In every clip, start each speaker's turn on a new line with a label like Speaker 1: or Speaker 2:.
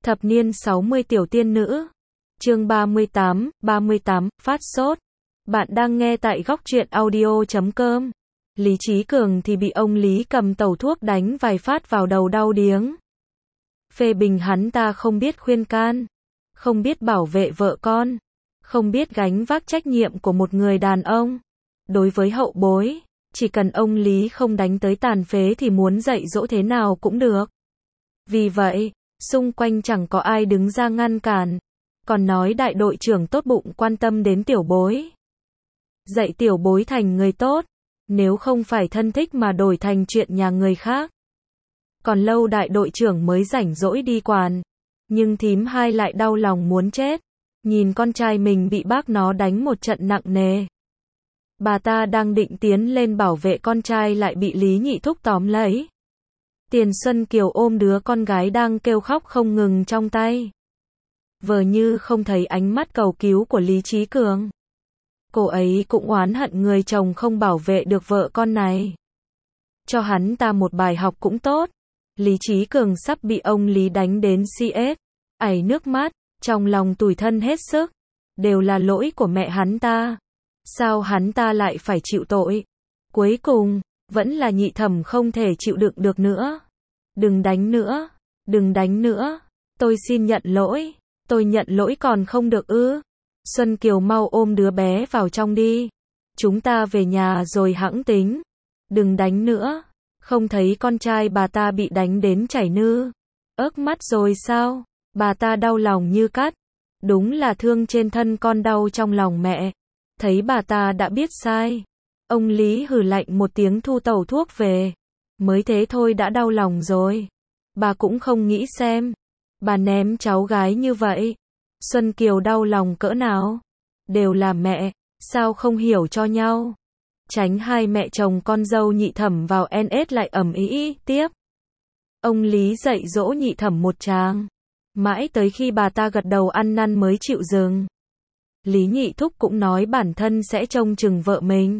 Speaker 1: Thập niên 60 tiểu tiên nữ. Chương 38, phát sốt. Bạn đang nghe tại góc truyện audio.com. Lý Chí Cường thì bị ông Lý cầm tẩu thuốc đánh vài phát vào đầu đau điếng. Phê bình hắn ta không biết khuyên can, không biết bảo vệ vợ con, không biết gánh vác trách nhiệm của một người đàn ông. Đối với hậu bối, chỉ cần ông Lý không đánh tới tàn phế thì muốn dạy dỗ thế nào cũng được. Vì vậy, xung quanh chẳng có ai đứng ra ngăn cản, còn nói đại đội trưởng tốt bụng quan tâm đến tiểu bối. Dạy tiểu bối thành người tốt, nếu không phải thân thích mà đổi thành chuyện nhà người khác. Còn lâu đại đội trưởng mới rảnh rỗi đi quản, nhưng thím hai lại đau lòng muốn chết, nhìn con trai mình bị bác nó đánh một trận nặng nề. Bà ta đang định tiến lên bảo vệ con trai lại bị Lý Nhị Thúc tóm lấy. Tiền Xuân Kiều ôm đứa con gái đang kêu khóc không ngừng trong tay, vờ như không thấy ánh mắt cầu cứu của Lý Chí Cường. Cô ấy cũng oán hận người chồng không bảo vệ được vợ con này. Cho hắn ta một bài học cũng tốt. Lý Chí Cường sắp bị ông Lý đánh đến CS, ảy nước mắt, trong lòng tủi thân hết sức. Đều là lỗi của mẹ hắn ta. Sao hắn ta lại phải chịu tội? Cuối cùng, vẫn là Nhị Thẩm không thể chịu đựng được nữa. Đừng đánh nữa, đừng đánh nữa. Tôi xin nhận lỗi, tôi nhận lỗi còn không được ư? Xuân Kiều mau ôm đứa bé vào trong đi. Chúng ta về nhà rồi hẵng tính. Đừng đánh nữa. Không thấy con trai bà ta bị đánh đến chảy nư ớt mắt rồi sao? Bà ta đau lòng như cắt. Đúng là thương trên thân con đau trong lòng mẹ. Thấy bà ta đã biết sai, ông Lý hừ lạnh một tiếng thu tẩu thuốc về. Mới thế thôi đã đau lòng rồi. Bà cũng không nghĩ xem, bà ném cháu gái như vậy, Xuân Kiều đau lòng cỡ nào. Đều là mẹ, sao không hiểu cho nhau. Tránh hai mẹ chồng con dâu Nhị Thẩm vào NS lại ầm ĩ tiếp. Ông Lý dạy dỗ Nhị Thẩm một tràng, mãi tới khi bà ta gật đầu ăn năn mới chịu dừng. Lý Nhị Thúc cũng nói bản thân sẽ trông chừng vợ mình,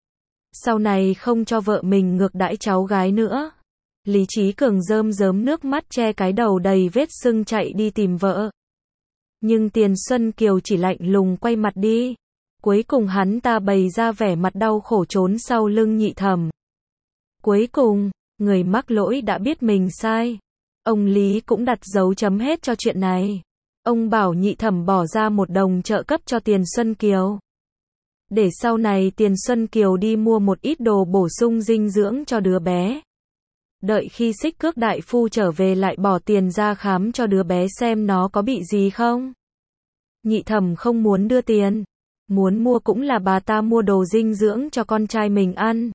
Speaker 1: sau này không cho vợ mình ngược đãi cháu gái nữa. Lý Chí Cường rơm rớm nước mắt che cái đầu đầy vết sưng chạy đi tìm vợ. Nhưng Tiền Xuân Kiều chỉ lạnh lùng quay mặt đi. Cuối cùng hắn ta bày ra vẻ mặt đau khổ trốn sau lưng Nhị Thẩm. Cuối cùng, người mắc lỗi đã biết mình sai. Ông Lý cũng đặt dấu chấm hết cho chuyện này. Ông bảo Nhị Thẩm bỏ ra 1 đồng trợ cấp cho Tiền Xuân Kiều, để sau này Tiền Xuân Kiều đi mua một ít đồ bổ sung dinh dưỡng cho đứa bé. Đợi khi Xích Cước đại phu trở về lại bỏ tiền ra khám cho đứa bé xem nó có bị gì không. Nhị Thẩm không muốn đưa tiền, muốn mua cũng là bà ta mua đồ dinh dưỡng cho con trai mình ăn.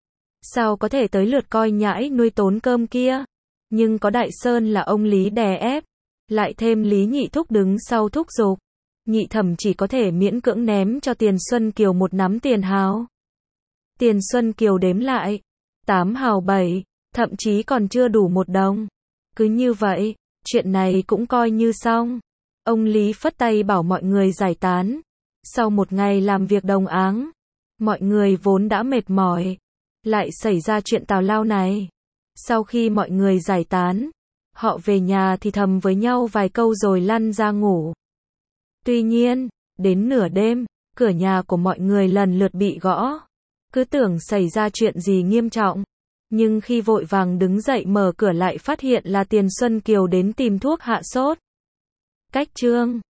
Speaker 1: Sao có thể tới lượt coi nhãi nuôi tốn cơm kia. Nhưng có Đại Sơn là ông Lý đè ép, lại thêm Lý Nhị Thúc đứng sau thúc giục, Nhị Thẩm chỉ có thể miễn cưỡng ném cho Tiền Xuân Kiều một nắm tiền hào. Tiền Xuân Kiều đếm lại, 8 hào 7, thậm chí còn chưa đủ 1 đồng. Cứ như vậy, chuyện này cũng coi như xong. Ông Lý phất tay bảo mọi người giải tán. Sau một ngày làm việc đồng áng, mọi người vốn đã mệt mỏi, lại xảy ra chuyện tào lao này. Sau khi mọi người giải tán, họ về nhà thì thầm với nhau vài câu rồi lăn ra ngủ. Tuy nhiên, đến nửa đêm, cửa nhà của mọi người lần lượt bị gõ. Cứ tưởng xảy ra chuyện gì nghiêm trọng, nhưng khi vội vàng đứng dậy mở cửa lại phát hiện là Tiền Xuân Kiều đến tìm thuốc hạ sốt. Cách chương